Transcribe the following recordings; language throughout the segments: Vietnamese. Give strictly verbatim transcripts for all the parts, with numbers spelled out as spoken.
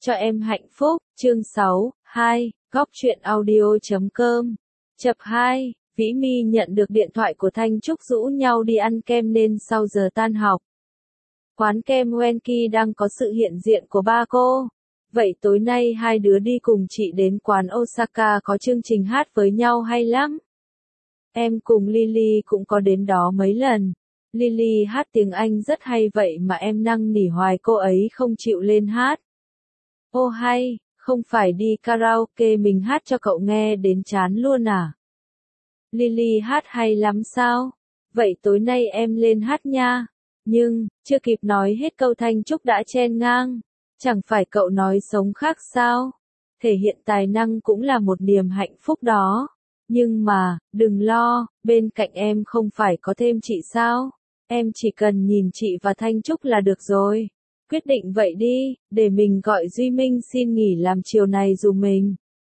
Cho em hạnh phúc, chương sáu, hai, góc truyện audio chấm com. Chập hai, Vĩ My nhận được điện thoại của Thanh Trúc rủ nhau đi ăn kem nên sau giờ tan học. Quán kem Wenky đang có sự hiện diện của ba cô. Vậy tối nay hai đứa đi cùng chị đến quán Osaka có chương trình hát với nhau hay lắm. Em cùng Lily cũng có đến đó mấy lần. Lily hát tiếng Anh rất hay vậy mà em năn nỉ hoài cô ấy không chịu lên hát. Ô hay, không phải đi karaoke mình hát cho cậu nghe đến chán luôn à? Lily hát hay lắm sao? Vậy tối nay em lên hát nha. Nhưng, chưa kịp nói hết câu Thanh Trúc đã chen ngang. Chẳng phải cậu nói sống khác sao? Thể hiện tài năng cũng là một niềm hạnh phúc đó. Nhưng mà, đừng lo, bên cạnh em không phải có thêm chị sao? Em chỉ cần nhìn chị và Thanh Trúc là được rồi. Quyết định vậy đi, để mình gọi Duy Minh xin nghỉ làm chiều này dùm mình.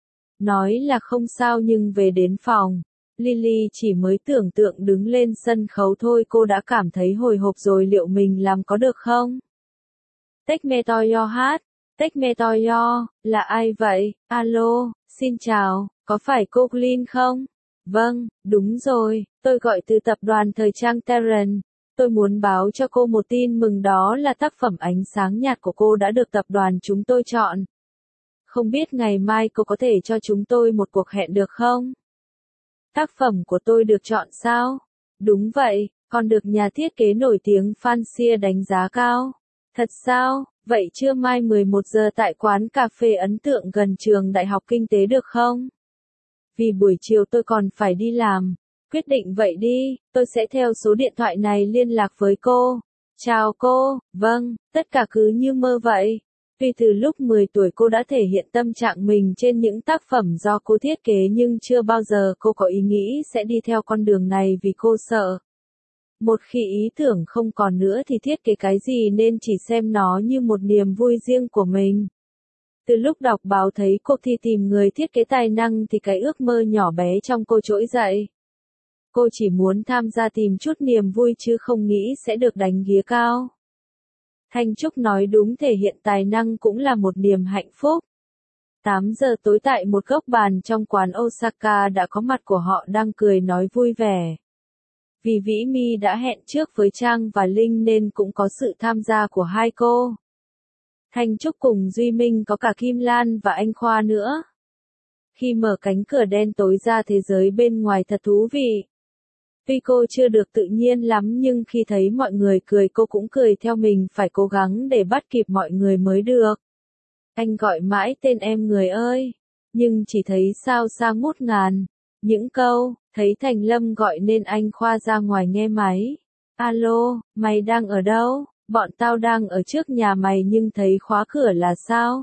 Nói là không sao nhưng về đến phòng, Lily chỉ mới tưởng tượng đứng lên sân khấu thôi cô đã cảm thấy hồi hộp rồi liệu mình làm có được không? Take me to your heart, take me to your, là ai vậy? Alo, xin chào, có phải cô Glyn không? Vâng, đúng rồi, tôi gọi từ tập đoàn thời trang Terran. Tôi muốn báo cho cô một tin mừng đó là tác phẩm Ánh sáng nhạt của cô đã được tập đoàn chúng tôi chọn. Không biết ngày mai cô có thể cho chúng tôi một cuộc hẹn được không? Tác phẩm của tôi được chọn sao? Đúng vậy, còn được nhà thiết kế nổi tiếng Fansia đánh giá cao. Thật sao? Vậy trưa mai mười một giờ tại quán cà phê ấn tượng gần trường Đại học Kinh tế được không? Vì buổi chiều tôi còn phải đi làm. Quyết định vậy đi, tôi sẽ theo số điện thoại này liên lạc với cô. Chào cô, vâng, tất cả cứ như mơ vậy. Tuy từ lúc mười tuổi cô đã thể hiện tâm trạng mình trên những tác phẩm do cô thiết kế nhưng chưa bao giờ cô có ý nghĩ sẽ đi theo con đường này vì cô sợ. Một khi ý tưởng không còn nữa thì thiết kế cái gì nên chỉ xem nó như một niềm vui riêng của mình. Từ lúc đọc báo thấy cuộc thi tìm người thiết kế tài năng thì cái ước mơ nhỏ bé trong cô trỗi dậy. Cô chỉ muốn tham gia tìm chút niềm vui chứ không nghĩ sẽ được đánh ghía cao. Thanh Trúc nói đúng thể hiện tài năng cũng là một niềm hạnh phúc. tám giờ tối tại một góc bàn trong quán Osaka đã có mặt của họ đang cười nói vui vẻ. Vì Vĩ My đã hẹn trước với Trang và Linh nên cũng có sự tham gia của hai cô. Thanh Trúc cùng Duy Minh có cả Kim Lan và anh Khoa nữa. Khi mở cánh cửa đen tối ra thế giới bên ngoài thật thú vị. Tuy cô chưa được tự nhiên lắm nhưng khi thấy mọi người cười cô cũng cười theo mình phải cố gắng để bắt kịp mọi người mới được. Anh gọi mãi tên em người ơi, nhưng chỉ thấy sao xa ngút ngàn. Những câu, thấy Thành Lâm gọi nên anh Khoa ra ngoài nghe máy. Alo, mày đang ở đâu? Bọn tao đang ở trước nhà mày nhưng thấy khóa cửa là sao?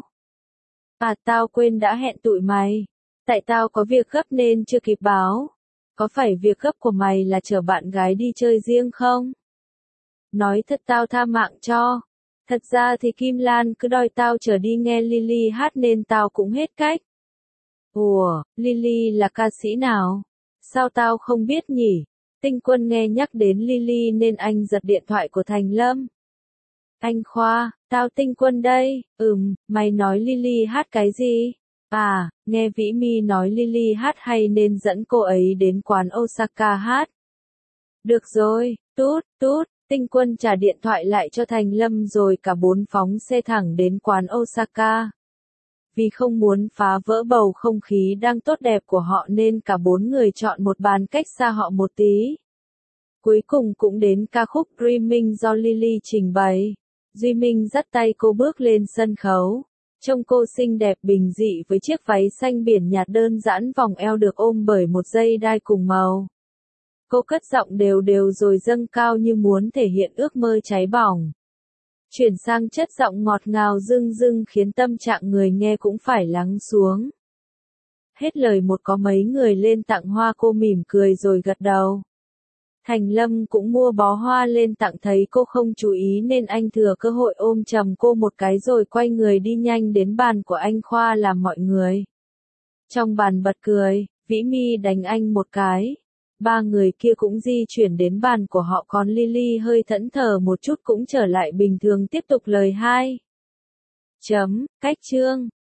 À tao quên đã hẹn tụi mày. Tại tao có việc gấp nên chưa kịp báo. Có phải việc gấp của mày là chở bạn gái đi chơi riêng không? Nói thật tao tha mạng cho. Thật ra thì Kim Lan cứ đòi tao chở đi nghe Lily hát nên tao cũng hết cách. Ủa, Lily là ca sĩ nào? Sao tao không biết nhỉ? Tinh Quân nghe nhắc đến Lily nên anh giật điện thoại của Thành Lâm. Anh Khoa, tao Tinh Quân đây. Ừm, mày nói Lily hát cái gì? À, nghe Vĩ My nói Lily hát hay nên dẫn cô ấy đến quán Osaka hát. Được rồi, tút, tút, Tinh Quân trả điện thoại lại cho Thành Lâm rồi cả bốn phóng xe thẳng đến quán Osaka. Vì không muốn phá vỡ bầu không khí đang tốt đẹp của họ nên cả bốn người chọn một bàn cách xa họ một tí. Cuối cùng cũng đến ca khúc Dreaming do Lily trình bày. Duy Minh dắt tay cô bước lên sân khấu. Trông cô xinh đẹp bình dị với chiếc váy xanh biển nhạt đơn giản vòng eo được ôm bởi một dây đai cùng màu. Cô cất giọng đều đều rồi dâng cao như muốn thể hiện ước mơ cháy bỏng. Chuyển sang chất giọng ngọt ngào dưng dưng khiến tâm trạng người nghe cũng phải lắng xuống. Hết lời một có mấy người lên tặng hoa cô mỉm cười rồi gật đầu. Thành Lâm cũng mua bó hoa lên tặng thấy cô không chú ý nên anh thừa cơ hội ôm chầm cô một cái rồi quay người đi nhanh đến bàn của anh Khoa làm mọi người. Trong bàn bật cười, Vĩ My đánh anh một cái. Ba người kia cũng di chuyển đến bàn của họ còn Lily hơi thẫn thờ một chút cũng trở lại bình thường tiếp tục lời hai. Chấm, cách chương.